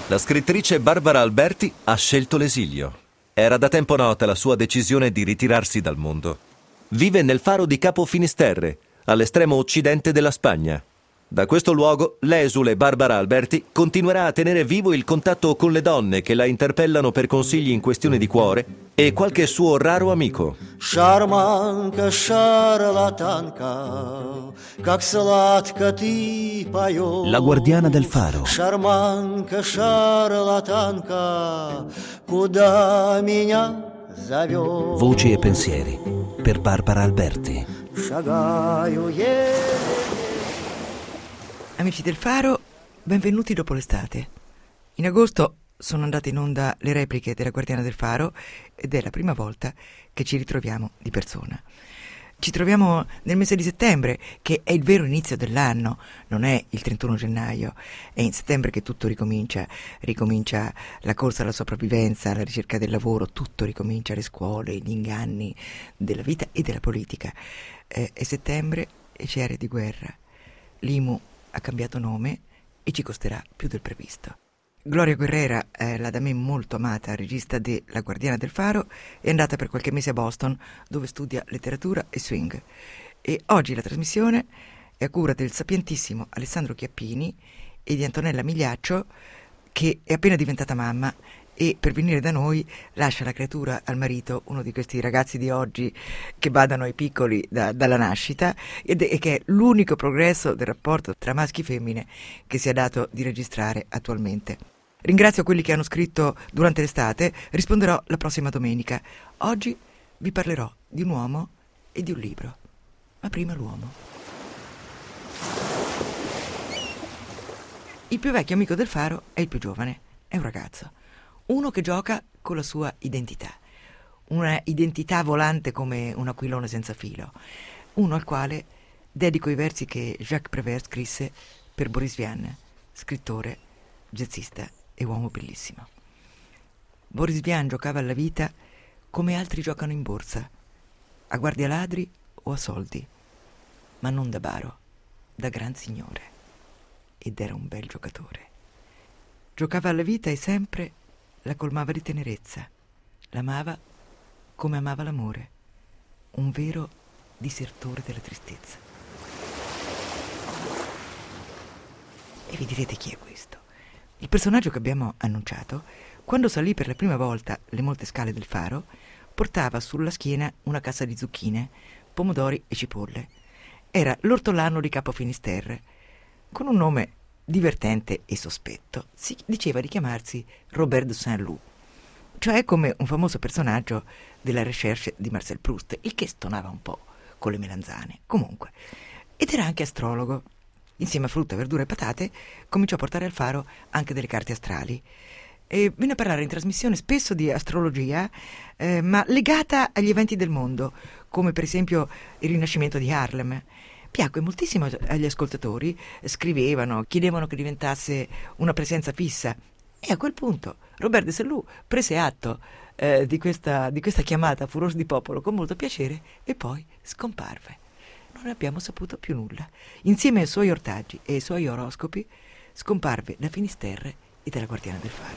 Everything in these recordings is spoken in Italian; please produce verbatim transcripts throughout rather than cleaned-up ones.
La scrittrice Barbara Alberti ha scelto l'esilio. Era da tempo nota la sua decisione di ritirarsi dal mondo. Vive nel faro di Capo Finisterre, all'estremo occidente della Spagna. Da questo luogo, l'esule Barbara Alberti continuerà a tenere vivo il contatto con le donne che la interpellano per consigli in questione di cuore e qualche suo raro amico. Шарманка, шарлатанка, как сладко ты поешь. La guardiana del faro. Шарманка, шарлатанка, куда меня зовешь? Voci e pensieri per Barbara Alberti. Шагаю еле. Amici del Faro, benvenuti dopo l'estate. In agosto sono andate in onda le repliche della Guardiana del Faro ed è la prima volta che ci ritroviamo di persona. Ci troviamo nel mese di settembre, che è il vero inizio dell'anno, non è il trentuno gennaio, è in settembre che tutto ricomincia, ricomincia la corsa alla sopravvivenza, la ricerca del lavoro, tutto ricomincia, le scuole, gli inganni della vita e della politica. È, è settembre e c'è area di guerra. L'I M U ha cambiato nome e ci costerà più del previsto. Gloria Guerrera, eh, la da me molto amata regista de La Guardiana del Faro, è andata per qualche mese a Boston, dove studia letteratura e swing. E oggi la trasmissione è a cura del sapientissimo Alessandro Chiappini e di Antonella Migliaccio, che è appena diventata mamma e per venire da noi lascia la creatura al marito, uno di questi ragazzi di oggi che badano ai piccoli da, dalla nascita, ed è, e che è l'unico progresso del rapporto tra maschi e femmine che si è dato di registrare attualmente. Ringrazio quelli che hanno scritto durante l'estate, risponderò la prossima domenica. Oggi vi parlerò di un uomo e di un libro, ma prima l'uomo. Il più vecchio amico del Faro è il più giovane, è un ragazzo. Uno che gioca con la sua identità, una identità volante come un aquilone senza filo, uno al quale dedico i versi che Jacques Prévert scrisse per Boris Vian, scrittore, jazzista e uomo bellissimo. Boris Vian giocava alla vita come altri giocano in borsa, a guardia ladri o a soldi, ma non da baro, da gran signore, ed era un bel giocatore. Giocava alla vita e sempre la colmava di tenerezza, l'amava come amava l'amore, un vero disertore della tristezza. E vi direte chi è questo? Il personaggio che abbiamo annunciato, quando salì per la prima volta le molte scale del Faro, portava sulla schiena una cassa di zucchine, pomodori e cipolle. Era l'ortolano di Capo Finisterre, con un nome divertente e sospetto. Si diceva di chiamarsi Robert de Saint-Loup, cioè come un famoso personaggio della Recherche di Marcel Proust, il che stonava un po' con le melanzane. Comunque, ed era anche astrologo. Insieme a frutta, verdura e patate cominciò a portare al Faro anche delle carte astrali e venne a parlare in trasmissione spesso di astrologia, eh, ma legata agli eventi del mondo, come per esempio il rinascimento di Harlem. Piacque moltissimo agli ascoltatori, scrivevano, chiedevano che diventasse una presenza fissa, e a quel punto Robert de Saint-Loup prese atto eh, di, questa, di questa chiamata a furor di popolo con molto piacere e poi scomparve. Non abbiamo saputo più nulla. Insieme ai suoi ortaggi e ai suoi oroscopi scomparve da Finisterre e dalla Guardiana del Faro.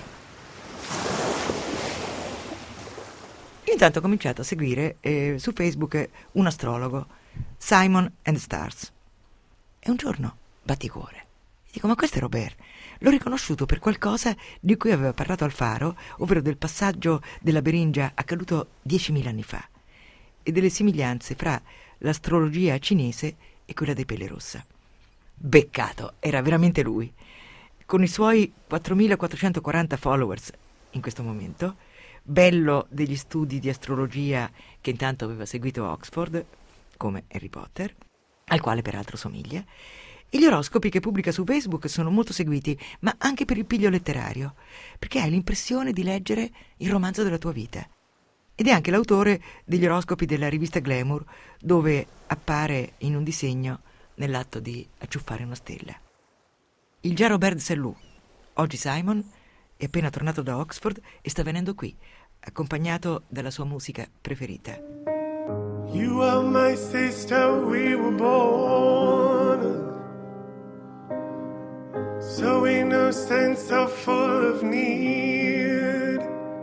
Io intanto ho cominciato a seguire eh, su Facebook un astrologo, Simon and Stars, e un giorno batticuore. Dico, ma questo è Robert. L'ho riconosciuto per qualcosa di cui aveva parlato al Faro, ovvero del passaggio della Beringia accaduto diecimila anni fa e delle somiglianze fra l'astrologia cinese e quella dei Pelle Rossa. Beccato, era veramente lui. Con i suoi quattromilaquattrocentoquaranta followers in questo momento, bello degli studi di astrologia che intanto aveva seguito a Oxford, come Harry Potter, al quale peraltro somiglia, e gli oroscopi che pubblica su Facebook sono molto seguiti, ma anche per il piglio letterario, perché hai l'impressione di leggere il romanzo della tua vita. Ed è anche l'autore degli oroscopi della rivista Glamour, dove appare in un disegno nell'atto di acciuffare una stella. Il già Robert de Saint-Loup, oggi Simon, è appena tornato da Oxford e sta venendo qui, accompagnato dalla sua musica preferita. You are my sister, we were born so innocent, so full of need.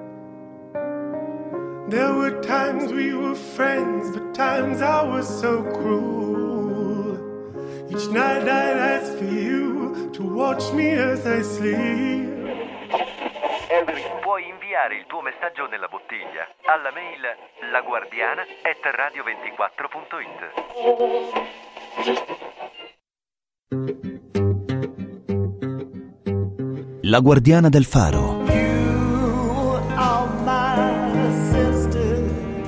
There were times we were friends, but times I was so cruel. Each night I'd ask for you to watch me as I sleep. Puoi inviare il tuo messaggio nella bottiglia alla mail laguardiana at radio ventiquattro punto it. La Guardiana del Faro. You are my sister,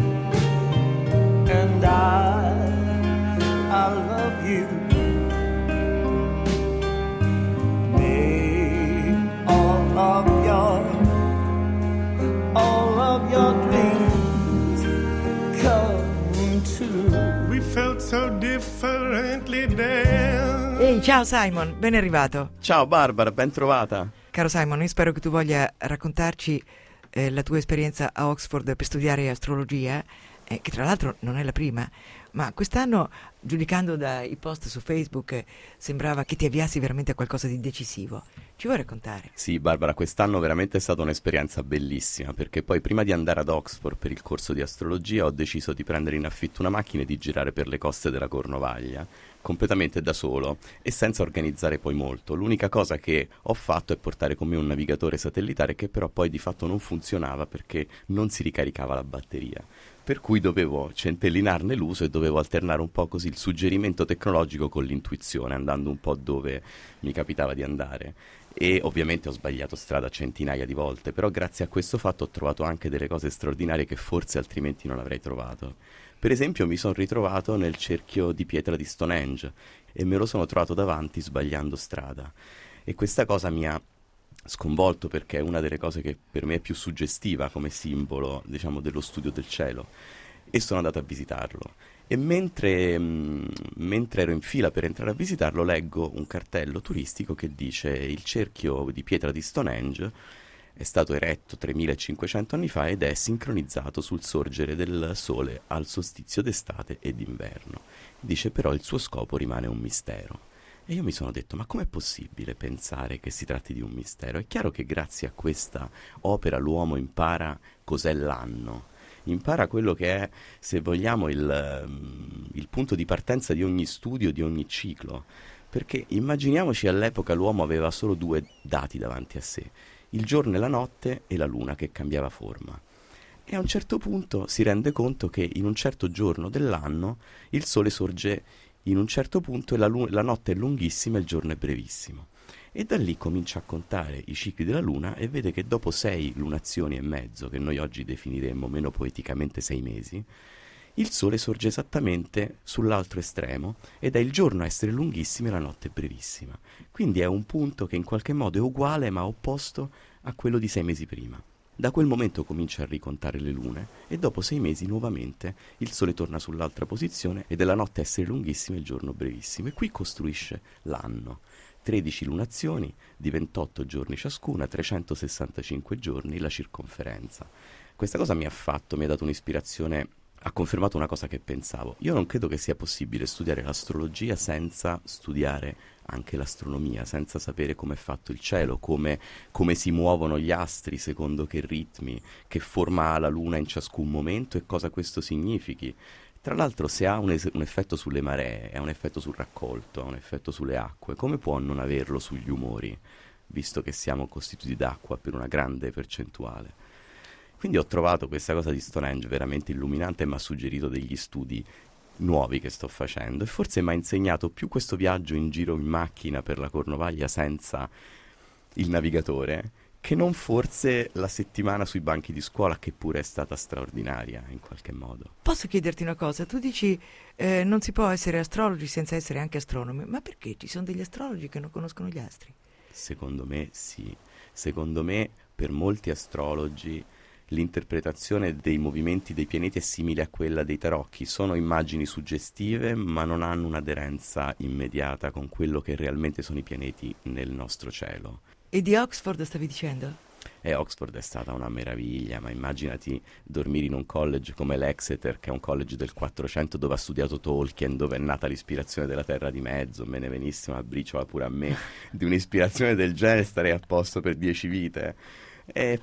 and I, I love you. May all of your, all of your dreams come true. We felt so differently then. Ehi, ciao Simon, ben arrivato. Ciao Barbara, ben trovata. Caro Simon, io spero che tu voglia raccontarci eh, la tua esperienza a Oxford per studiare astrologia, eh, che tra l'altro non è la prima, ma quest'anno, giudicando dai post su Facebook, eh, sembrava che ti avviassi veramente a qualcosa di decisivo. Ci vuoi raccontare? Sì, Barbara, quest'anno veramente è stata un'esperienza bellissima, perché poi prima di andare ad Oxford per il corso di astrologia ho deciso di prendere in affitto una macchina e di girare per le coste della Cornovaglia, completamente da solo e senza organizzare poi molto. L'unica cosa che ho fatto è portare con me un navigatore satellitare che però poi di fatto non funzionava perché non si ricaricava la batteria. Per cui dovevo centellinarne l'uso e dovevo alternare un po' così il suggerimento tecnologico con l'intuizione, andando un po' dove mi capitava di andare. E ovviamente ho sbagliato strada centinaia di volte, però grazie a questo fatto ho trovato anche delle cose straordinarie che forse altrimenti non avrei trovato. Per esempio mi sono ritrovato nel cerchio di pietra di Stonehenge e me lo sono trovato davanti sbagliando strada. E questa cosa mi ha sconvolto perché è una delle cose che per me è più suggestiva come simbolo, diciamo, dello studio del cielo. E sono andato a visitarlo. E mentre, mh, mentre ero in fila per entrare a visitarlo, leggo un cartello turistico che dice: il cerchio di pietra di Stonehenge è stato eretto tremilacinquecento anni fa ed è sincronizzato sul sorgere del sole al solstizio d'estate e d'inverno. Dice però il suo scopo rimane un mistero. E io mi sono detto: ma com'è possibile pensare che si tratti di un mistero? È chiaro che grazie a questa opera l'uomo impara cos'è l'anno, impara quello che è, se vogliamo, il, il punto di partenza di ogni studio, di ogni ciclo. Perché immaginiamoci, all'epoca l'uomo aveva solo due dati davanti a sé: il giorno e la notte e la luna che cambiava forma. E a un certo punto si rende conto che in un certo giorno dell'anno il sole sorge in un certo punto e la, lu- la notte è lunghissima e il giorno è brevissimo. E da lì comincia a contare i cicli della luna e vede che dopo sei lunazioni e mezzo, che noi oggi definiremmo meno poeticamente sei mesi, il sole sorge esattamente sull'altro estremo ed è il giorno a essere lunghissimo e la notte brevissima. Quindi è un punto che in qualche modo è uguale ma opposto a quello di sei mesi prima. Da quel momento comincia a ricontare le lune e dopo sei mesi nuovamente il sole torna sull'altra posizione ed è la notte a essere lunghissima e il giorno brevissimo. E qui costruisce l'anno. tredici lunazioni di ventotto giorni ciascuna, trecentosessantacinque giorni la circonferenza. Questa cosa mi ha fatto, mi ha dato un'ispirazione, ha confermato una cosa che pensavo. Io non credo che sia possibile studiare l'astrologia senza studiare anche l'astronomia, senza sapere come è fatto il cielo, come, come si muovono gli astri, secondo che ritmi, che forma ha la luna in ciascun momento e cosa questo significhi. Tra l'altro, se ha un, es- un effetto sulle maree, ha un effetto sul raccolto, ha un effetto sulle acque, come può non averlo sugli umori, visto che siamo costituiti d'acqua per una grande percentuale? Quindi ho trovato questa cosa di Stonehenge veramente illuminante e mi ha suggerito degli studi nuovi che sto facendo e forse mi ha insegnato più questo viaggio in giro in macchina per la Cornovaglia senza il navigatore che non forse la settimana sui banchi di scuola, che pure è stata straordinaria in qualche modo. Posso chiederti una cosa? Tu dici eh, non si può essere astrologi senza essere anche astronomi, ma perché ci sono degli astrologi che non conoscono gli astri? Secondo me sì, secondo me per molti astrologi l'interpretazione dei movimenti dei pianeti è simile a quella dei tarocchi, sono immagini suggestive ma non hanno un'aderenza immediata con quello che realmente sono i pianeti nel nostro cielo. E di Oxford stavi dicendo? E Oxford è stata una meraviglia, ma immaginati dormire in un college come l'Exeter, che è un college del quattrocento dove ha studiato Tolkien, dove è nata l'ispirazione della Terra di Mezzo. Me ne venisse una briciola pure a me di un'ispirazione del genere, starei a posto per dieci vite. E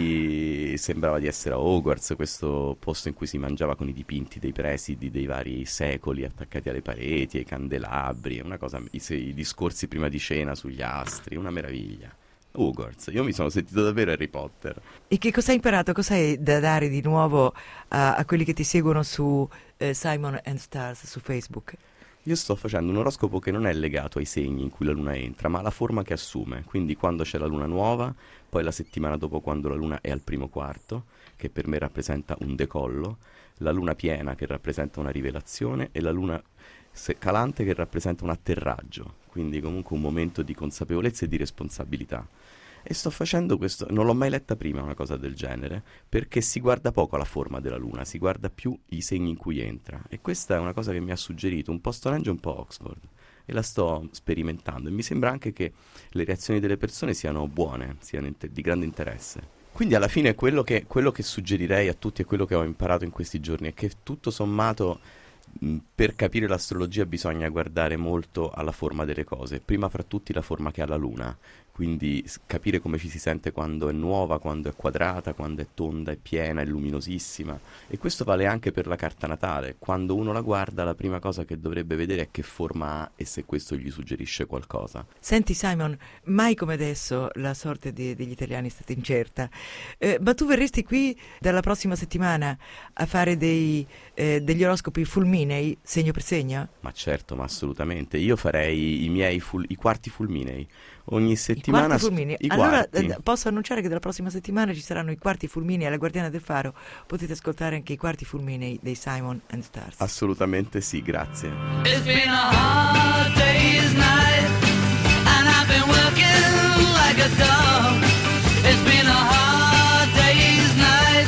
poi sembrava di essere a Hogwarts, questo posto in cui si mangiava con i dipinti dei presidi dei vari secoli attaccati alle pareti, ai candelabri, una cosa, i, i discorsi prima di cena sugli astri, una meraviglia. Hogwarts, io mi sono sentito davvero Harry Potter. E che cosa hai imparato? Cosa hai da dare di nuovo a, a quelli che ti seguono su eh, Simon and Stars su Facebook? Io sto facendo un oroscopo che non è legato ai segni in cui la luna entra, ma alla forma che assume. Quindi quando c'è la luna nuova, poi la settimana dopo quando la luna è al primo quarto, che per me rappresenta un decollo, la luna piena che rappresenta una rivelazione e la luna calante che rappresenta un atterraggio. Quindi comunque un momento di consapevolezza e di responsabilità. E sto facendo questo, non l'ho mai letta prima una cosa del genere, perché si guarda poco la forma della luna, si guarda più i segni in cui entra. E questa è una cosa che mi ha suggerito un po' Stonehenge e un po' Oxford. E la sto sperimentando e mi sembra anche che le reazioni delle persone siano buone, siano inter- di grande interesse. Quindi alla fine quello che, quello che suggerirei a tutti e quello che ho imparato in questi giorni è che tutto sommato mh, per capire l'astrologia bisogna guardare molto alla forma delle cose, prima fra tutti la forma che ha la luna. Quindi capire come ci si sente quando è nuova, quando è quadrata, quando è tonda, è piena, è luminosissima. E questo vale anche per la carta natale. Quando uno la guarda, la prima cosa che dovrebbe vedere è che forma ha e se questo gli suggerisce qualcosa. Senti Simon, mai come adesso la sorte de- degli italiani è stata incerta. Eh, ma tu verresti qui dalla prossima settimana a fare dei, eh, degli oroscopi fulminei, segno per segno? Ma certo, ma assolutamente. Io farei i miei ful- i quarti fulminei. Ogni settimana I quarti fulmini. I allora quarti. eh, posso annunciare che dalla prossima settimana ci saranno i quarti fulmini alla Guardiana del Faro. Potete ascoltare anche i quarti fulmini dei Simon and Stars. Assolutamente sì, grazie. It's been a hard day's night and I've been working like a dog. It's been a hard day's night.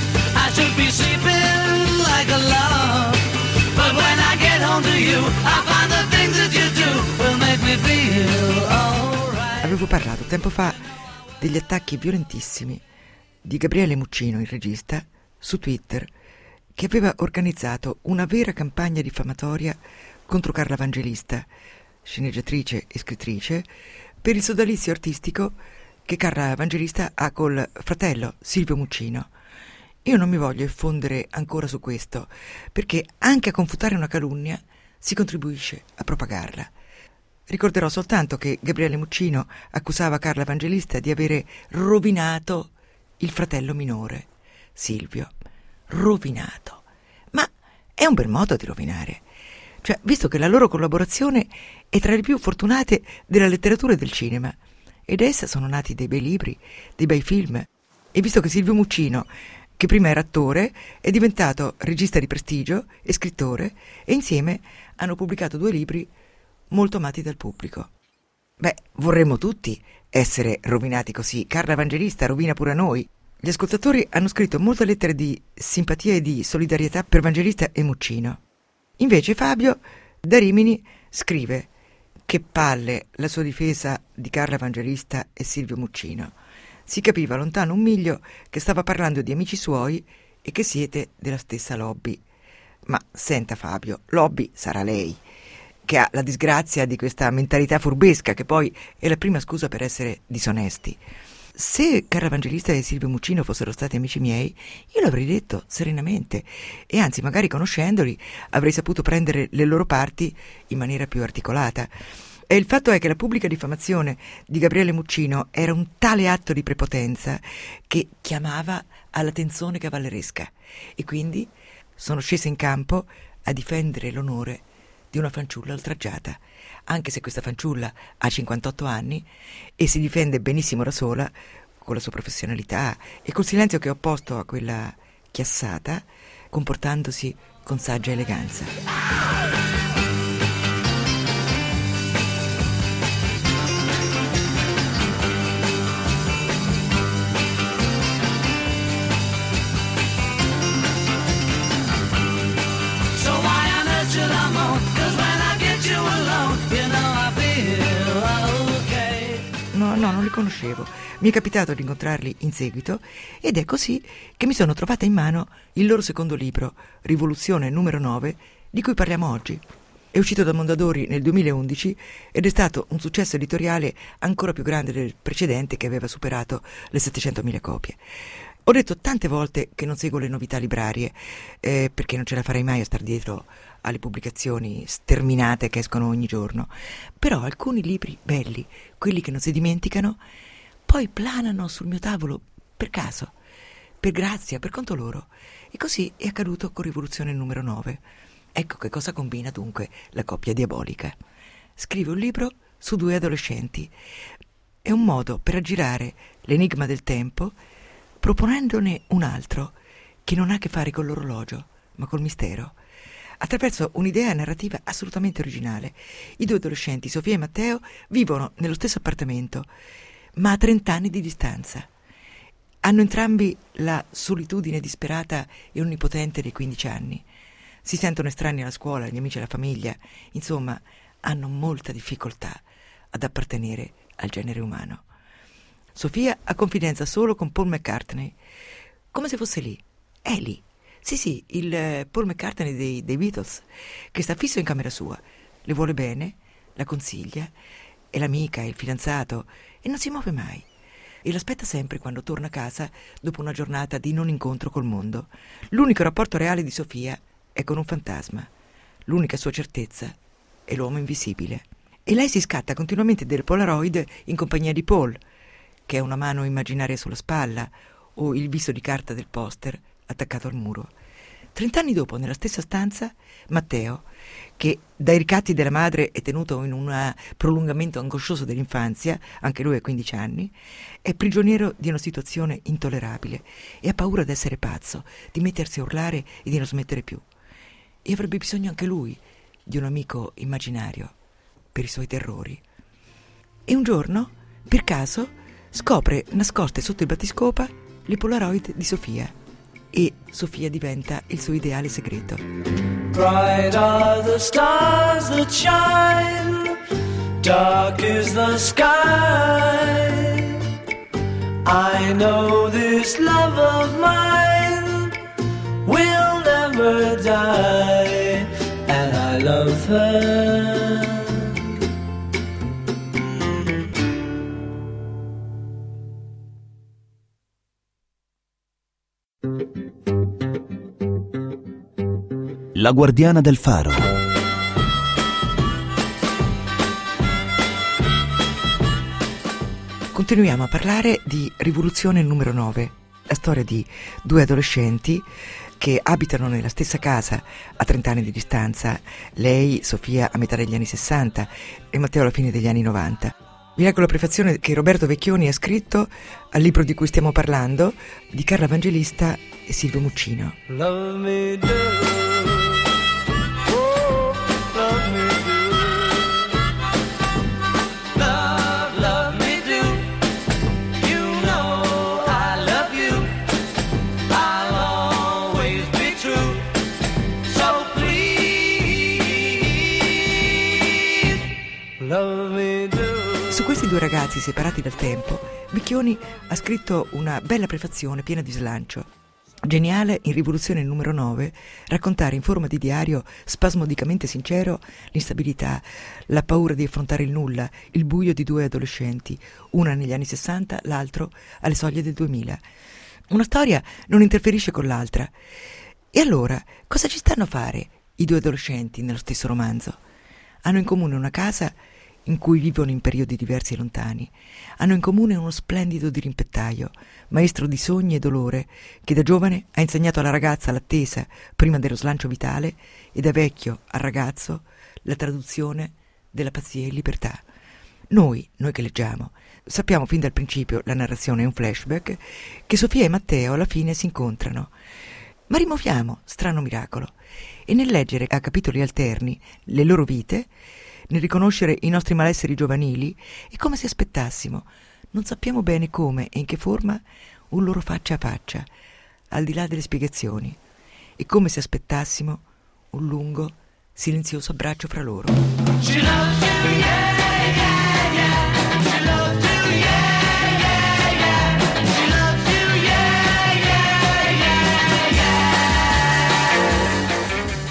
I should be sleeping like a log. But when I get home to you, I find the things that you do will make me feel alright. Avevo parlato tempo fa degli attacchi violentissimi di Gabriele Muccino, il regista, su Twitter, che aveva organizzato una vera campagna diffamatoria contro Carla Evangelista, sceneggiatrice e scrittrice, per il sodalizio artistico che Carla Evangelista ha col fratello Silvio Muccino. Io non mi voglio effondere ancora su questo, perché anche a confutare una calunnia si contribuisce a propagarla. Ricorderò soltanto che Gabriele Muccino accusava Carla Evangelista di avere rovinato il fratello minore, Silvio. Rovinato. Ma è un bel modo di rovinare. Cioè, visto che la loro collaborazione è tra le più fortunate della letteratura e del cinema, e da essa sono nati dei bei libri, dei bei film, e visto che Silvio Muccino, che prima era attore, è diventato regista di prestigio e scrittore, e insieme hanno pubblicato due libri molto amati dal pubblico. Beh, vorremmo tutti essere rovinati così. Carla Evangelista rovina pure a noi. Gli ascoltatori hanno scritto molte lettere di simpatia e di solidarietà per Evangelista e Muccino. Invece Fabio da Rimini scrive: che palle la sua difesa di Carla Evangelista e Silvio Muccino. Si capiva lontano un miglio che stava parlando di amici suoi e che siete della stessa lobby. Ma senta Fabio, lobby sarà lei, che ha la disgrazia di questa mentalità furbesca, che poi è la prima scusa per essere disonesti. Se Carla Evangelista e Silvio Muccino fossero stati amici miei, io l'avrei detto serenamente, e anzi magari conoscendoli avrei saputo prendere le loro parti in maniera più articolata. E il fatto è che la pubblica diffamazione di Gabriele Muccino era un tale atto di prepotenza che chiamava alla tensione cavalleresca, e quindi sono scesa in campo a difendere l'onore di una fanciulla oltraggiata, anche se questa fanciulla ha cinquantotto anni e si difende benissimo da sola, con la sua professionalità e col silenzio che ho opposto a quella chiassata, comportandosi con saggia eleganza. no, non li conoscevo. Mi è capitato di incontrarli in seguito ed è così che mi sono trovata in mano il loro secondo libro, Rivoluzione numero nove, di cui parliamo oggi. È uscito da Mondadori nel duemilaundici ed è stato un successo editoriale ancora più grande del precedente, che aveva superato le settecentomila copie. Ho detto tante volte che non seguo le novità librarie, eh, perché non ce la farei mai a star dietro alle pubblicazioni sterminate che escono ogni giorno. Però alcuni libri belli, quelli che non si dimenticano, poi planano sul mio tavolo per caso, per grazia, per conto loro. E così è accaduto con Rivoluzione numero nove. Ecco che cosa combina dunque la coppia diabolica. Scrive un libro su due adolescenti. È un modo per aggirare l'enigma del tempo, proponendone un altro che non ha a che fare con l'orologio, ma col mistero, attraverso un'idea narrativa assolutamente originale. I due adolescenti, Sofia e Matteo, vivono nello stesso appartamento, ma a trent'anni di distanza. Hanno entrambi la solitudine disperata e onnipotente dei quindici anni. Si sentono estranei alla scuola, agli amici e alla famiglia. Insomma, hanno molta difficoltà ad appartenere al genere umano. Sofia ha confidenza solo con Paul McCartney, come se fosse lì. È lì. Sì, sì, il Paul McCartney dei, dei Beatles, che sta fisso in camera sua. Le vuole bene, la consiglia, è l'amica, è il fidanzato, e non si muove mai. E l'aspetta sempre quando torna a casa dopo una giornata di non incontro col mondo. L'unico rapporto reale di Sofia è con un fantasma. L'unica sua certezza è l'uomo invisibile. E lei si scatta continuamente del Polaroid in compagnia di Paul, che è una mano immaginaria sulla spalla, o il viso di carta del poster attaccato al muro. Trent'anni dopo, nella stessa stanza, Matteo, che dai ricatti della madre è tenuto in un prolungamento angoscioso dell'infanzia, anche lui ha quindici anni, è prigioniero di una situazione intollerabile e ha paura di essere pazzo, di mettersi a urlare e di non smettere più. E avrebbe bisogno anche lui di un amico immaginario per i suoi terrori. E un giorno, per caso, scopre nascoste sotto il battiscopa le Polaroid di Sofia e Sofia diventa il suo ideale segreto. Bright are the stars that shine, dark is the sky. I know this love of mine will never die, and I love her. La guardiana del faro. Continuiamo a parlare di Rivoluzione numero nove, la storia di due adolescenti che abitano nella stessa casa a trent'anni di distanza, lei, Sofia, a metà degli anni sessanta e Matteo alla fine degli anni novanta. Vi leggo la prefazione che Roberto Vecchioni ha scritto al libro di cui stiamo parlando, di Carla Evangelista e Silvio Muccino. Love me do, oh, love me do, love, love me do, you know I love you, I'll always be true, so please, love me do. Su questi due ragazzi separati dal tempo, Vecchioni ha scritto una bella prefazione piena di slancio. Geniale in Rivoluzione numero nove raccontare in forma di diario spasmodicamente sincero l'instabilità, la paura di affrontare il nulla, il buio di due adolescenti, una negli anni sessanta, l'altro alle soglie del duemila. Una storia non interferisce con l'altra. E allora, cosa ci stanno a fare i due adolescenti nello stesso romanzo? Hanno in comune una casa in cui vivono in periodi diversi e lontani. Hanno in comune uno splendido dirimpettaio, maestro di sogni e dolore, che da giovane ha insegnato alla ragazza l'attesa prima dello slancio vitale e da vecchio al ragazzo la traduzione della pazzia in libertà. Noi, noi che leggiamo, sappiamo fin dal principio, la narrazione è un flashback, che Sofia e Matteo alla fine si incontrano. Ma rimuoviamo, strano miracolo, e nel leggere a capitoli alterni le loro vite, nel riconoscere i nostri malesseri giovanili, è come se aspettassimo, non sappiamo bene come e in che forma, un loro faccia a faccia, al di là delle spiegazioni. È come se aspettassimo un lungo, silenzioso abbraccio fra loro. She loves you, yeah, yeah, yeah. She loves you, yeah.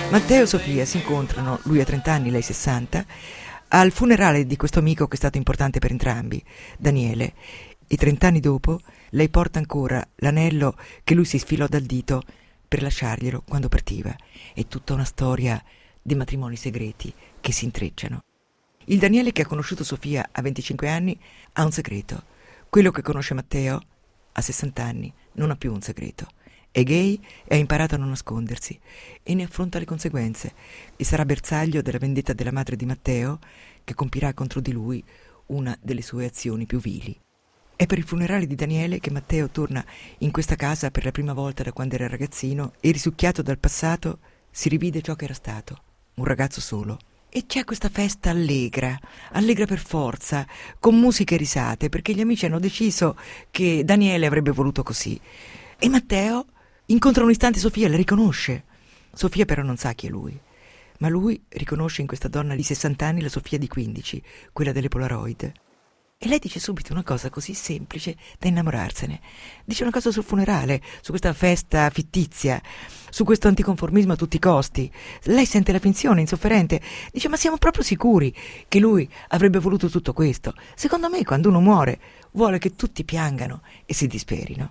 Matteo e Sofia si incontrano, lui ha trenta anni, lei sessanta, al funerale di questo amico che è stato importante per entrambi, Daniele, e trent'anni dopo lei porta ancora l'anello che lui si sfilò dal dito per lasciarglielo quando partiva. È tutta una storia di matrimoni segreti che si intrecciano. Il Daniele che ha conosciuto Sofia a venticinque anni ha un segreto. Quello che conosce Matteo a sessanta anni non ha più un segreto. È gay e ha imparato a non nascondersi e ne affronta le conseguenze e sarà bersaglio della vendetta della madre di Matteo, che compirà contro di lui una delle sue azioni più vili. È per il funerale di Daniele che Matteo torna in questa casa per la prima volta da quando era ragazzino e, risucchiato dal passato, si rivide ciò che era stato, un ragazzo solo. E c'è questa festa allegra, allegra per forza, con musiche e risate, perché gli amici hanno deciso che Daniele avrebbe voluto così. E Matteo incontra un istante Sofia e la riconosce. Sofia però non sa chi è lui, ma lui riconosce in questa donna di sessanta anni la Sofia di quindici, quella delle Polaroid. E lei dice subito una cosa così semplice da innamorarsene. Dice una cosa sul funerale, su questa festa fittizia, su questo anticonformismo a tutti i costi. Lei sente la finzione, insofferente. Dice: ma siamo proprio sicuri che lui avrebbe voluto tutto questo? Secondo me, quando uno muore, vuole che tutti piangano e si disperino.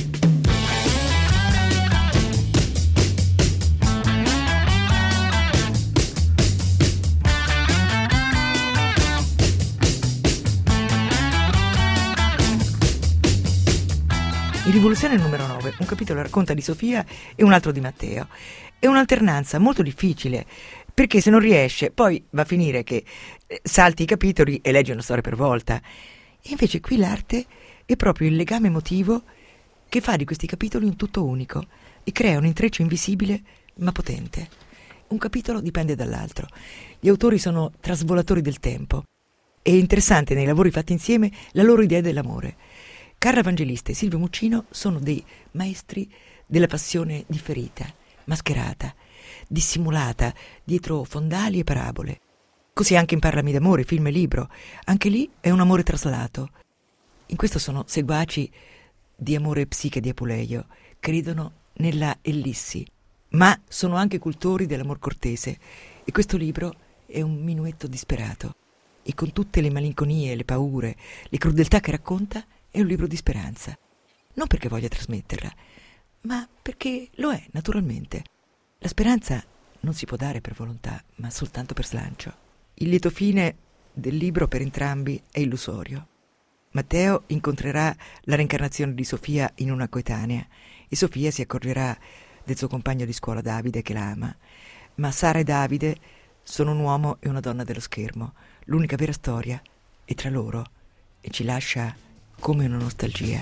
In Rivoluzione numero nove, un capitolo racconta di Sofia e un altro di Matteo. È un'alternanza molto difficile, perché se non riesce, poi va a finire che salti i capitoli e leggi una storia per volta. E invece qui l'arte è proprio il legame emotivo che fa di questi capitoli un tutto unico e crea un intreccio invisibile ma potente. Un capitolo dipende dall'altro. Gli autori sono trasvolatori del tempo. È interessante nei lavori fatti insieme la loro idea dell'amore. Carla Evangelista e Silvio Muccino sono dei maestri della passione differita, mascherata, dissimulata dietro fondali e parabole. Così anche in Parlami d'amore, film e libro. Anche lì è un amore traslato. In questo sono seguaci di Amore Psiche di Apuleio, credono nella ellissi, ma sono anche cultori dell'amor cortese. E questo libro è un minuetto disperato. E con tutte le malinconie, le paure, le crudeltà che racconta, è un libro di speranza, non perché voglia trasmetterla, ma perché lo è, naturalmente. La speranza non si può dare per volontà, ma soltanto per slancio. Il lieto fine del libro per entrambi è illusorio. Matteo incontrerà la reincarnazione di Sofia in una coetanea e Sofia si accorgerà del suo compagno di scuola Davide che la ama, ma Sara e Davide sono un uomo e una donna dello schermo. L'unica vera storia è tra loro e ci lascia come una nostalgia.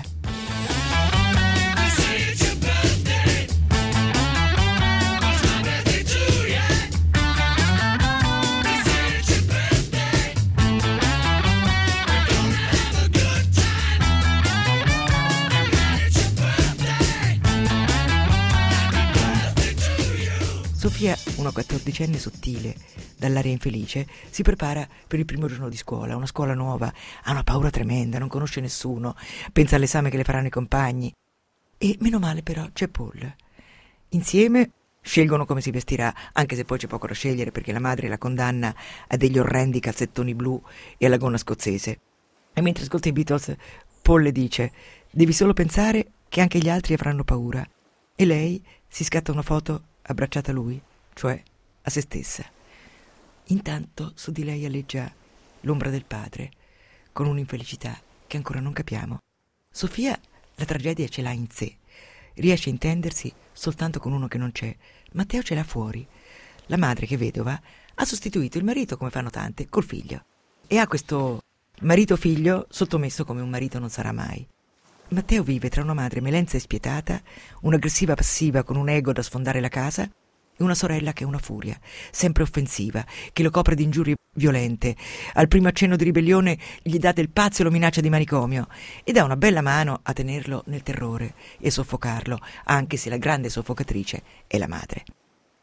Sofia, una quattordicenne sottile, dall'aria infelice, si prepara per il primo giorno di scuola, una scuola nuova, ha una paura tremenda, non conosce nessuno, pensa all'esame che le faranno i compagni. E meno male però c'è Paul. Insieme scelgono come si vestirà, anche se poi c'è poco da scegliere perché la madre la condanna a degli orrendi calzettoni blu e alla gonna scozzese. E mentre ascolta i Beatles, Paul le dice: devi solo pensare che anche gli altri avranno paura. E lei si scatta una foto abbracciata a lui, cioè a se stessa. Intanto su di lei aleggia l'ombra del padre, con un'infelicità che ancora non capiamo. Sofia la tragedia ce l'ha in sé, riesce a intendersi soltanto con uno che non c'è. Matteo ce l'ha fuori. La madre, che è vedova, ha sostituito il marito, come fanno tante, col figlio, e ha questo marito-figlio sottomesso come un marito non sarà mai. Matteo vive tra una madre melenza e spietata, un'aggressiva passiva con un ego da sfondare la casa, e una sorella che è una furia, sempre offensiva, che lo copre di ingiurie violente. Al primo accenno di ribellione gli dà del pazzo e lo minaccia di manicomio, e dà una bella mano a tenerlo nel terrore e soffocarlo, anche se la grande soffocatrice è la madre.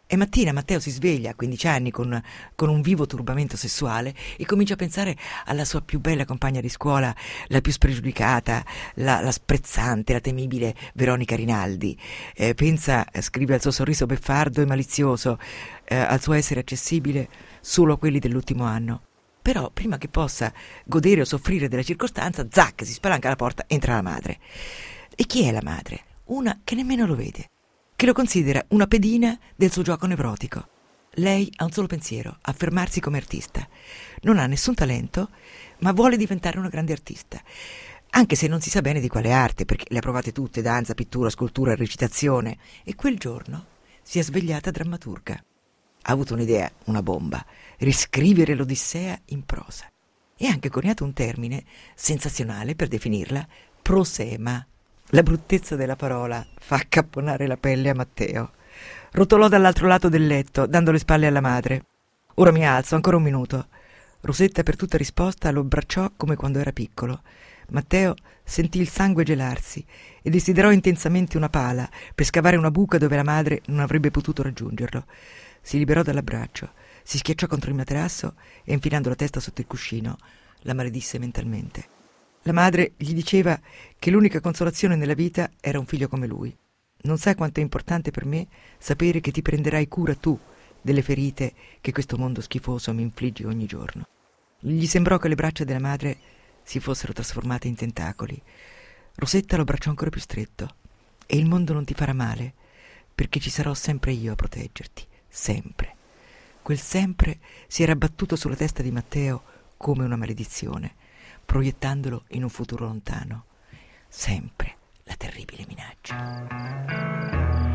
E mattina Matteo si sveglia a quindici anni con, con un vivo turbamento sessuale e comincia a pensare alla sua più bella compagna di scuola, la più spregiudicata, la, la sprezzante, la temibile Veronica Rinaldi. Eh, pensa, scrive, al suo sorriso beffardo e malizioso, eh, al suo essere accessibile solo a quelli dell'ultimo anno. Però prima che possa godere o soffrire della circostanza, zac, si spalanca la porta, entra la madre. E chi è la madre? Una che nemmeno lo vede, che lo considera una pedina del suo gioco nevrotico. Lei ha un solo pensiero: affermarsi come artista. Non ha nessun talento, ma vuole diventare una grande artista, anche se non si sa bene di quale arte, perché le ha provate tutte: danza, pittura, scultura, recitazione. E quel giorno si è svegliata drammaturga. Ha avuto un'idea, una bomba: riscrivere l'Odissea in prosa. E ha anche coniato un termine sensazionale per definirla: prosema. La bruttezza della parola fa accapponare la pelle a Matteo. Rotolò dall'altro lato del letto, dando le spalle alla madre. Ora mi alzo, ancora un minuto. Rosetta, per tutta risposta, lo abbracciò come quando era piccolo. Matteo sentì il sangue gelarsi e desiderò intensamente una pala per scavare una buca dove la madre non avrebbe potuto raggiungerlo. Si liberò dall'abbraccio, si schiacciò contro il materasso e, infilando la testa sotto il cuscino, la maledisse mentalmente. La madre gli diceva che l'unica consolazione nella vita era un figlio come lui. Non sai quanto è importante per me sapere che ti prenderai cura tu delle ferite che questo mondo schifoso mi infligge ogni giorno. Gli sembrò che le braccia della madre si fossero trasformate in tentacoli. Rosetta lo abbracciò ancora più stretto. E il mondo non ti farà male, perché ci sarò sempre io a proteggerti, sempre. Quel sempre si era abbattuto sulla testa di Matteo come una maledizione, proiettandolo in un futuro lontano. Sempre la terribile minaccia.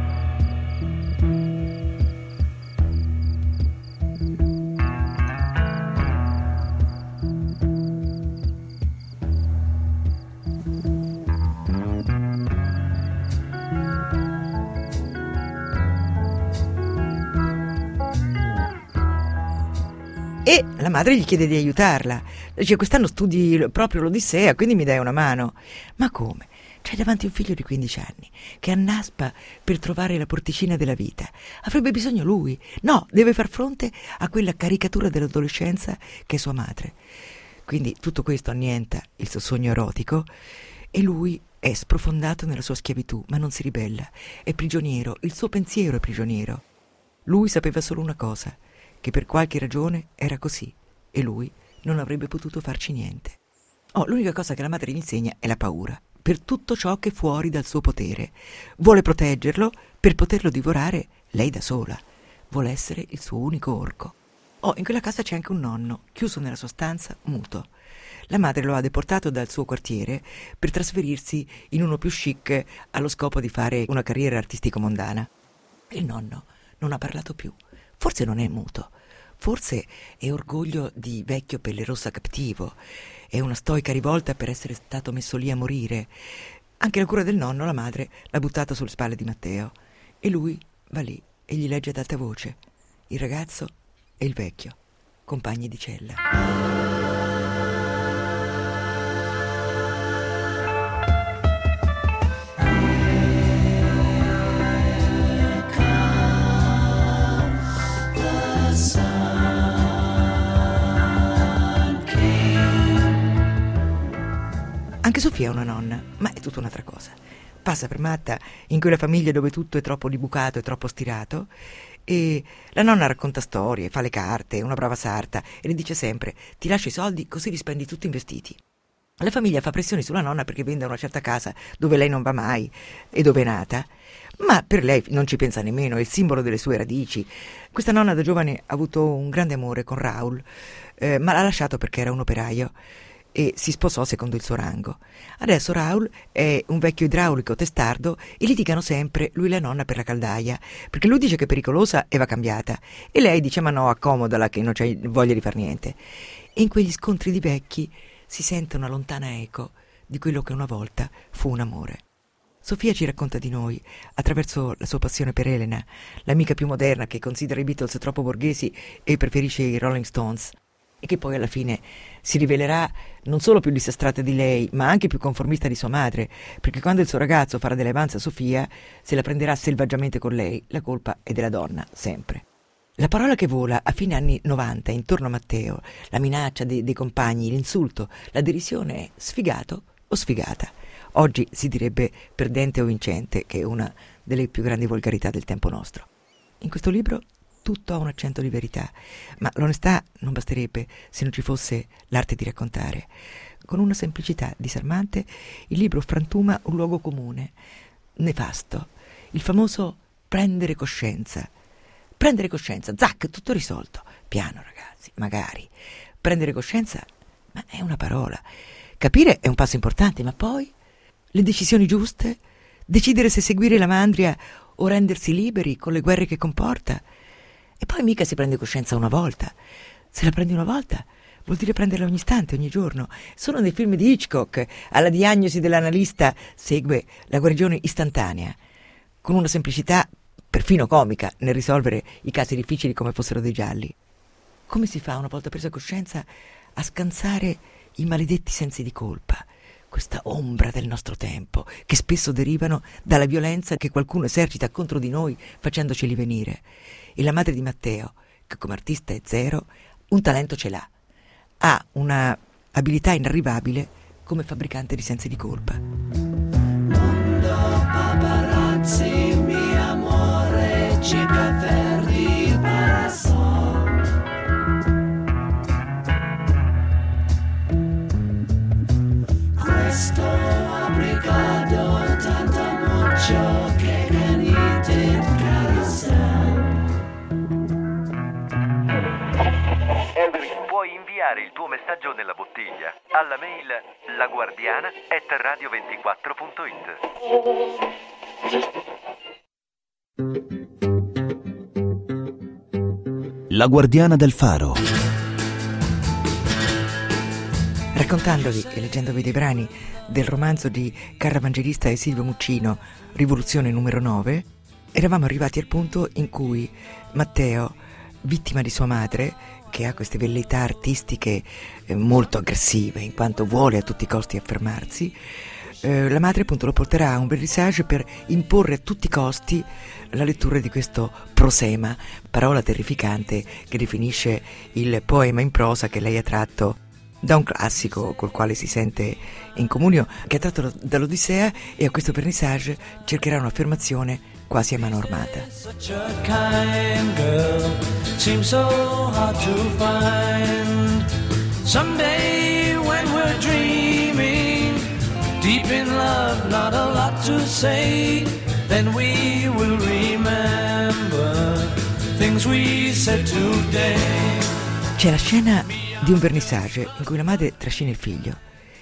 E la madre gli chiede di aiutarla. Dice: quest'anno studi proprio l'Odissea, quindi mi dai una mano. Ma come? C'hai davanti un figlio di quindici anni che annaspa per trovare la porticina della vita. Avrebbe bisogno lui. No, deve far fronte a quella caricatura dell'adolescenza che è sua madre. Quindi tutto questo annienta il suo sogno erotico e lui è sprofondato nella sua schiavitù, ma non si ribella. È prigioniero, il suo pensiero è prigioniero. Lui sapeva solo una cosa: che per qualche ragione era così e lui non avrebbe potuto farci niente. Oh, l'unica cosa che la madre gli insegna è la paura per tutto ciò che è fuori dal suo potere. Vuole proteggerlo per poterlo divorare lei da sola. Vuole essere il suo unico orco. Oh, in quella casa c'è anche un nonno, chiuso nella sua stanza, muto. La madre lo ha deportato dal suo quartiere per trasferirsi in uno più chic allo scopo di fare una carriera artistico-mondana. Il nonno non ha parlato più. Forse non è muto, forse è orgoglio di vecchio pelle rossa cattivo, è una stoica rivolta per essere stato messo lì a morire. Anche la cura del nonno la madre l'ha buttata sulle spalle di Matteo e lui va lì e gli legge ad alta voce: il ragazzo e il vecchio, compagni di cella. Anche Sofia è una nonna, ma è tutta un'altra cosa. Passa per matta in quella famiglia dove tutto è troppo dibucato e troppo stirato, e la nonna racconta storie, fa le carte, è una brava sarta e le dice sempre: ti lascio i soldi così li spendi tutti in vestiti. La famiglia fa pressioni sulla nonna perché venda una certa casa dove lei non va mai e dove è nata, ma per lei non ci pensa nemmeno, è il simbolo delle sue radici. Questa nonna da giovane ha avuto un grande amore con Raul, eh, ma l'ha lasciato perché era un operaio e si sposò secondo il suo rango. Adesso Raul è un vecchio idraulico testardo e litigano sempre lui e la nonna per la caldaia, perché lui dice che è pericolosa e va cambiata e lei dice: ma no, accomodala che non c'hai voglia di far niente. E in quegli scontri di vecchi si sente una lontana eco di quello che una volta fu un amore. Sofia ci racconta di noi attraverso la sua passione per Elena, l'amica più moderna che considera i Beatles troppo borghesi e preferisce i Rolling Stones. e che poi alla fine si rivelerà non solo più disastrata di lei, ma anche più conformista di sua madre, perché quando il suo ragazzo farà delle avanze a Sofia, se la prenderà selvaggiamente con lei. La colpa è della donna, sempre. La parola che vola a fine anni novanta intorno a Matteo, la minaccia dei, dei compagni, l'insulto, la derisione è sfigato o sfigata. Oggi si direbbe perdente o vincente, che è una delle più grandi volgarità del tempo nostro. In questo libro tutto ha un accento di verità, ma l'onestà non basterebbe se non ci fosse l'arte di raccontare. Con una semplicità disarmante, il libro frantuma un luogo comune, nefasto, il famoso prendere coscienza. Prendere coscienza, zac, tutto risolto. Piano, ragazzi, magari. Prendere coscienza, ma è una parola. Capire è un passo importante, ma poi le decisioni giuste, decidere se seguire la mandria o rendersi liberi con le guerre che comporta. E poi mica si prende coscienza una volta. Se la prendi una volta, vuol dire prenderla ogni istante, ogni giorno. Solo nei film di Hitchcock, alla diagnosi dell'analista segue la guarigione istantanea, con una semplicità perfino comica nel risolvere i casi difficili come fossero dei gialli. Come si fa, una volta presa coscienza, a scansare i maledetti sensi di colpa, questa ombra del nostro tempo, che spesso derivano dalla violenza che qualcuno esercita contro di noi facendoceli venire? E la madre di Matteo, che come artista è zero, un talento ce l'ha. Ha una abilità inarrivabile come fabbricante di sensi di colpa. Mondo paparazzi, mio amore, cica verdi parasol. Questo abrigado tanto mucho che canite carousel. Puoi inviare il tuo messaggio nella bottiglia alla mail laguardiana chiocciola radio ventiquattro punto it. La Guardiana del Faro. Raccontandovi e leggendovi dei brani del romanzo di Carla Evangelista e Silvio Muccino, Rivoluzione numero nove, eravamo arrivati al punto in cui Matteo, vittima di sua madre, che ha queste velleità artistiche eh, molto aggressive, in quanto vuole a tutti i costi affermarsi, eh, la madre appunto lo porterà a un vernissage per imporre a tutti i costi la lettura di questo prosema, parola terrificante che definisce il poema in prosa che lei ha tratto da un classico col quale si sente in comunio, che è tratto dall'Odissea, e a questo vernissage cercherà un'affermazione quasi a mano armata. Such a kind girl seems so hard to find. Someday when we're dreaming, deep in love, not a lot to say, then we will remember things we said today. C'è la scena di un vernissage in cui la madre trascina il figlio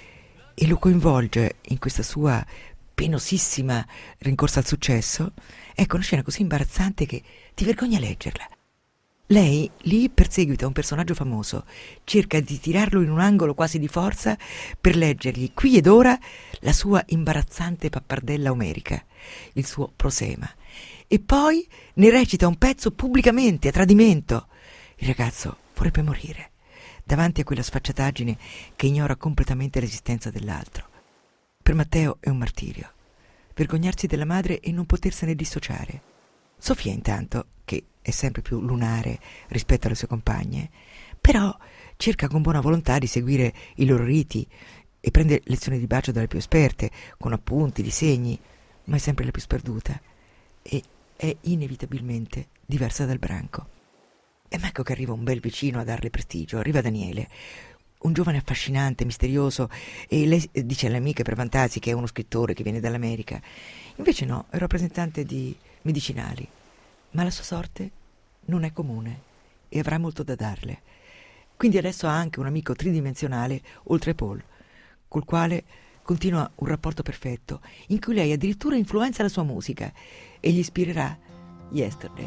e lo coinvolge in questa sua penosissima rincorsa al successo. Ecco, una scena così imbarazzante che ti vergogna a leggerla. Lei lì perseguita un personaggio famoso, cerca di tirarlo in un angolo quasi di forza per leggergli qui ed ora la sua imbarazzante pappardella omerica, il suo prosema, e poi ne recita un pezzo pubblicamente a tradimento. Il ragazzo vorrebbe morire davanti a quella sfacciataggine che ignora completamente l'esistenza dell'altro. Per Matteo è un martirio vergognarsi della madre e non potersene dissociare. Sofia intanto, che è sempre più lunare rispetto alle sue compagne, però cerca con buona volontà di seguire i loro riti e prende lezioni di bacio dalle più esperte, con appunti, disegni, ma è sempre la più sperduta e è inevitabilmente diversa dal branco. E ecco che arriva un bel vicino a darle prestigio, arriva Daniele, un giovane affascinante, misterioso, e lei dice alle amiche per vantarsi che è uno scrittore che viene dall'America. Invece no, è un rappresentante di medicinali, ma la sua sorte non è comune e avrà molto da darle. Quindi adesso ha anche un amico tridimensionale oltre Paul, col quale continua un rapporto perfetto, in cui lei addirittura influenza la sua musica e gli ispirerà Yesterday.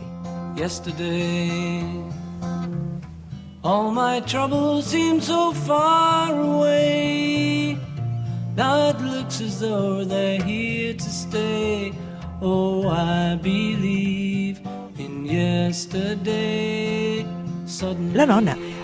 Yesterday, all my troubles seem so far away. Now it looks as though they're here to stay. Oh, I believe in yesterday. Suddenly... La nonna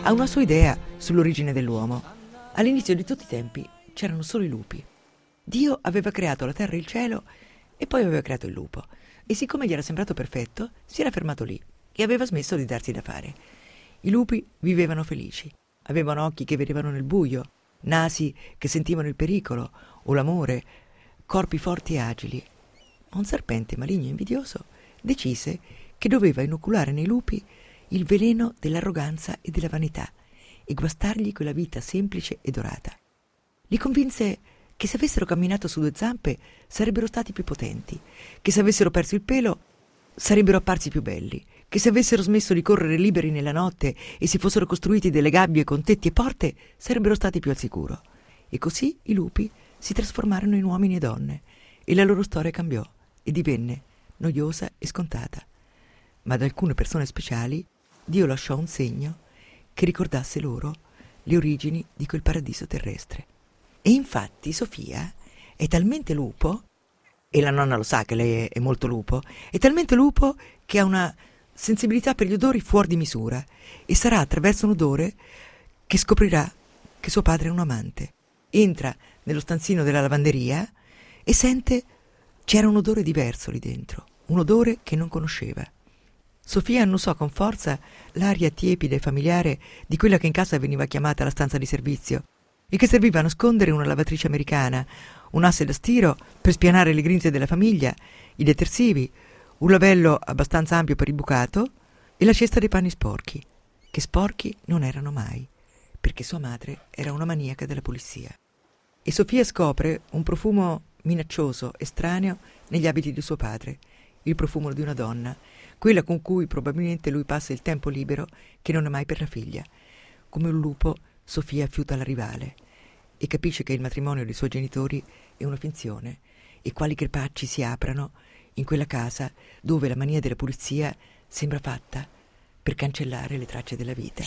ha una sua idea sull'origine dell'uomo. All'inizio di tutti i tempi c'erano solo i lupi. Dio aveva creato la terra e il cielo e poi aveva creato il lupo. E siccome gli era sembrato perfetto, si era fermato lì e aveva smesso di darsi da fare. I lupi vivevano felici. Avevano occhi che vedevano nel buio, nasi che sentivano il pericolo o l'amore, corpi forti e agili. Ma un serpente maligno e invidioso decise che doveva inoculare nei lupi il veleno dell'arroganza e della vanità e guastargli quella vita semplice e dorata. Li convinse che se avessero camminato su due zampe sarebbero stati più potenti, che se avessero perso il pelo sarebbero apparsi più belli, che se avessero smesso di correre liberi nella notte e si fossero costruiti delle gabbie con tetti e porte sarebbero stati più al sicuro. E così i lupi si trasformarono in uomini e donne e la loro storia cambiò e divenne noiosa e scontata. Ma ad alcune persone speciali Dio lasciò un segno che ricordasse loro le origini di quel paradiso terrestre. E infatti Sofia è talmente lupo, e la nonna lo sa che lei è molto lupo, è talmente lupo che ha una sensibilità per gli odori fuori di misura e sarà attraverso un odore che scoprirà che suo padre è un amante. Entra nello stanzino della lavanderia e sente c'era un odore diverso lì dentro, un odore che non conosceva. Sofia annusò con forza l'aria tiepida e familiare di quella che in casa veniva chiamata la stanza di servizio e che serviva a nascondere una lavatrice americana, un asse da stiro per spianare le grinze della famiglia, i detersivi, un lavello abbastanza ampio per il bucato e la cesta dei panni sporchi, che sporchi non erano mai, perché sua madre era una maniaca della pulizia. E Sofia scopre un profumo minaccioso e estraneo negli abiti di suo padre, il profumo di una donna, quella con cui probabilmente lui passa il tempo libero che non ha mai per la figlia. Come un lupo, Sofia fiuta la rivale e capisce che il matrimonio dei suoi genitori è una finzione e quali crepacci si aprano in quella casa dove la mania della pulizia sembra fatta per cancellare le tracce della vita.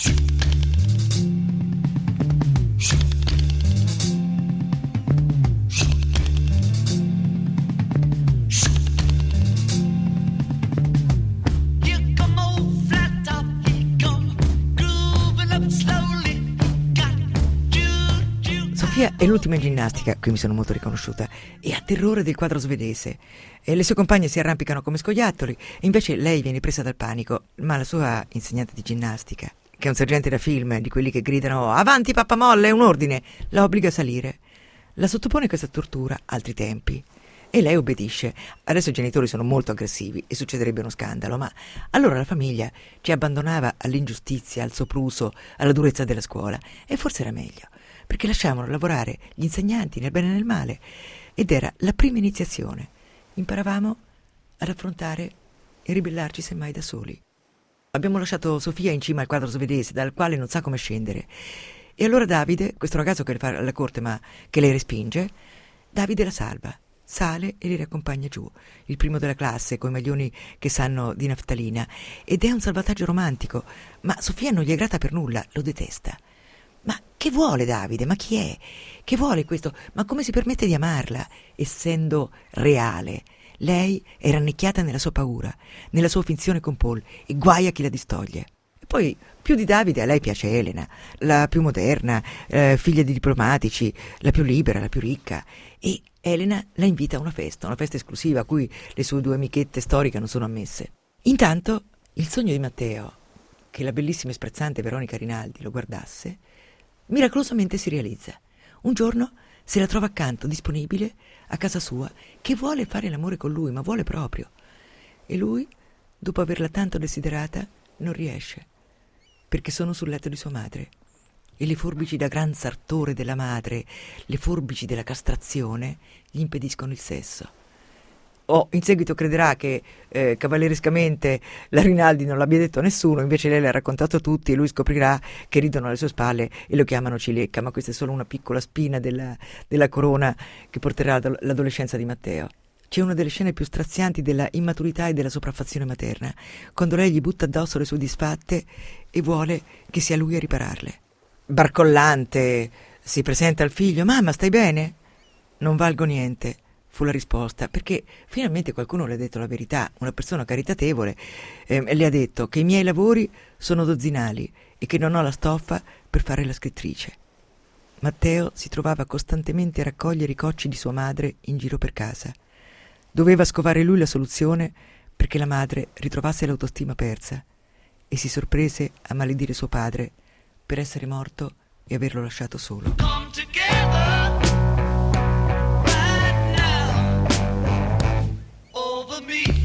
Sofia è l'ultima in ginnastica, qui mi sono molto riconosciuta, e ha terrore del quadro svedese. E le sue compagne si arrampicano come scoiattoli, e invece lei viene presa dal panico. Ma la sua insegnante di ginnastica, che è un sergente da film, di quelli che gridano «Avanti pappamolle, è un ordine!», la obbliga a salire. La sottopone a questa tortura, altri tempi. E lei obbedisce. Adesso i genitori sono molto aggressivi e succederebbe uno scandalo, ma allora la famiglia ci abbandonava all'ingiustizia, al sopruso, alla durezza della scuola. E forse era meglio, perché lasciavano lavorare gli insegnanti nel bene e nel male, ed era la prima iniziazione. Imparavamo ad affrontare e ribellarci semmai da soli. Abbiamo lasciato Sofia in cima al quadro svedese, dal quale non sa come scendere. E allora Davide, questo ragazzo che le fa alla corte ma che lei respinge, Davide la salva, sale e li riaccompagna giù, il primo della classe, coi maglioni che sanno di naftalina, ed è un salvataggio romantico, ma Sofia non gli è grata per nulla, lo detesta. Ma che vuole Davide? Ma chi è? Che vuole questo? Ma come si permette di amarla, essendo reale? Lei è rannicchiata nella sua paura, nella sua finzione con Paul, e guai a chi la distoglie. E poi, più di Davide, a lei piace Elena, la più moderna, eh, figlia di diplomatici, la più libera, la più ricca. E Elena la invita a una festa, una festa esclusiva a cui le sue due amichette storiche non sono ammesse. Intanto, il sogno di Matteo, che la bellissima e sprezzante Veronica Rinaldi lo guardasse, miracolosamente si realizza. Un giorno se la trova accanto, disponibile, a casa sua, che vuole fare l'amore con lui, ma vuole proprio. E lui, dopo averla tanto desiderata, non riesce, perché sono sul letto di sua madre. E le forbici da gran sartore della madre, le forbici della castrazione, gli impediscono il sesso. O in seguito crederà che eh, cavallerescamente la Rinaldi non l'abbia detto a nessuno, invece lei l'ha raccontato a tutti e lui scoprirà che ridono alle sue spalle e lo chiamano cilecca, ma questa è solo una piccola spina della, della corona che porterà l'adolescenza di Matteo. C'è una delle scene più strazianti della immaturità e della sopraffazione materna, quando lei gli butta addosso le sue disfatte e vuole che sia lui a ripararle. Barcollante si presenta al figlio: «Mamma, stai bene?» «Non valgo niente», fu la risposta, perché finalmente qualcuno le ha detto la verità, una persona caritatevole eh, le ha detto che i miei lavori sono dozzinali e che non ho la stoffa per fare la scrittrice. Matteo si trovava costantemente a raccogliere i cocci di sua madre in giro per casa. Doveva scovare lui la soluzione perché la madre ritrovasse l'autostima persa e si sorprese a maledire suo padre per essere morto e averlo lasciato solo. Come together right now over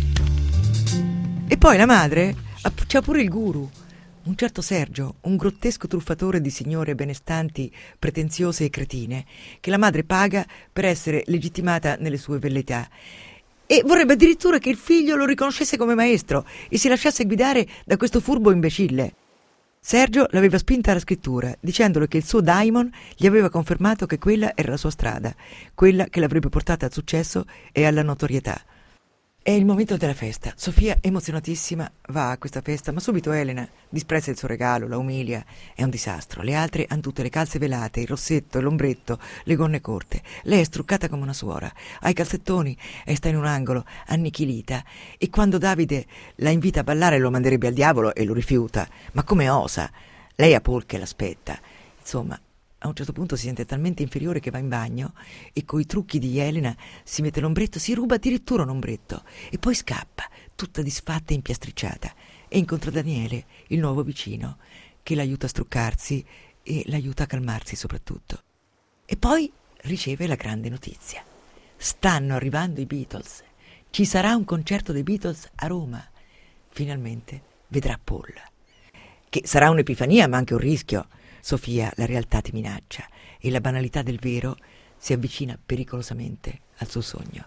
me. E poi la madre ha- c'ha pure il guru, un certo Sergio, un grottesco truffatore di signore benestanti, pretenziose e cretine, che la madre paga per essere legittimata nelle sue velleità. E vorrebbe addirittura che il figlio lo riconoscesse come maestro e si lasciasse guidare da questo furbo imbecille. Sergio l'aveva spinta alla scrittura, dicendole che il suo daimon gli aveva confermato che quella era la sua strada, quella che l'avrebbe portata al successo e alla notorietà. È il momento della festa. Sofia, emozionatissima, va a questa festa, ma subito Elena disprezza il suo regalo, la umilia. È un disastro. Le altre hanno tutte le calze velate, il rossetto e l'ombretto, le gonne corte. Lei è struccata come una suora, ha i calzettoni e sta in un angolo, annichilita. E quando Davide la invita a ballare lo manderebbe al diavolo e lo rifiuta. Ma come osa? Lei ha Paul che l'aspetta. Insomma, a un certo punto si sente talmente inferiore che va in bagno e coi trucchi di Elena si mette l'ombretto, si ruba addirittura un ombretto e poi scappa, tutta disfatta e impiastricciata, e incontra Daniele, il nuovo vicino, che l'aiuta a struccarsi e l'aiuta a calmarsi soprattutto. E poi riceve la grande notizia. Stanno arrivando i Beatles. Ci sarà un concerto dei Beatles a Roma. Finalmente vedrà Paul. Che sarà un'epifania, ma anche un rischio. Sofia, la realtà ti minaccia e la banalità del vero si avvicina pericolosamente al suo sogno.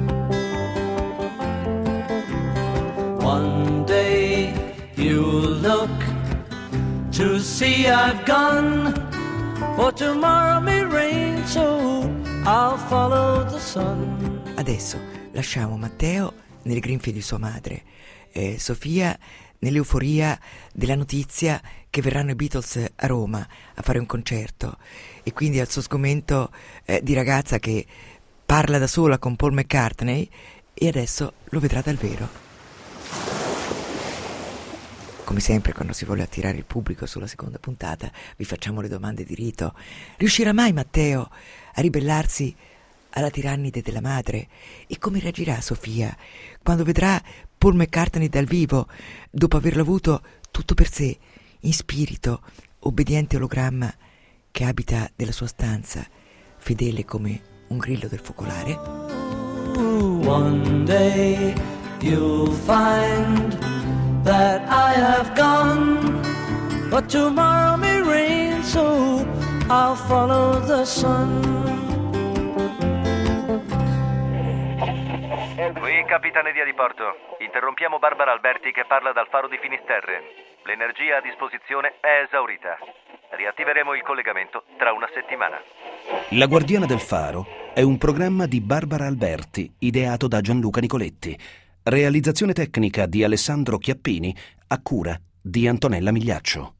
One day you'll look to see I've gone, for tomorrow may rain, so I'll follow the sun. Adesso lasciamo Matteo nelle grinfie di sua madre, eh, Sofia nell'euforia della notizia che verranno i Beatles a Roma a fare un concerto, e quindi al suo sgomento eh, di ragazza che parla da sola con Paul McCartney, e adesso lo vedrà dal vero. Come sempre, quando si vuole attirare il pubblico sulla seconda puntata, vi facciamo le domande di rito. Riuscirà mai Matteo a ribellarsi alla tirannide della madre? E come reagirà Sofia quando vedrà Paul McCartney dal vivo, dopo averlo avuto tutto per sé, in spirito, obbediente ologramma che abita nella sua stanza, fedele come un grillo del focolare? One day you'll find that I have gone, but tomorrow may rain, so I'll follow the sun. Qui Capitaneria di Porto. Interrompiamo Barbara Alberti che parla dal faro di Finisterre. L'energia a disposizione è esaurita. Riattiveremo il collegamento tra una settimana. La Guardiana del Faro è un programma di Barbara Alberti, ideato da Gianluca Nicoletti. Realizzazione tecnica di Alessandro Chiappini, a cura di Antonella Migliaccio.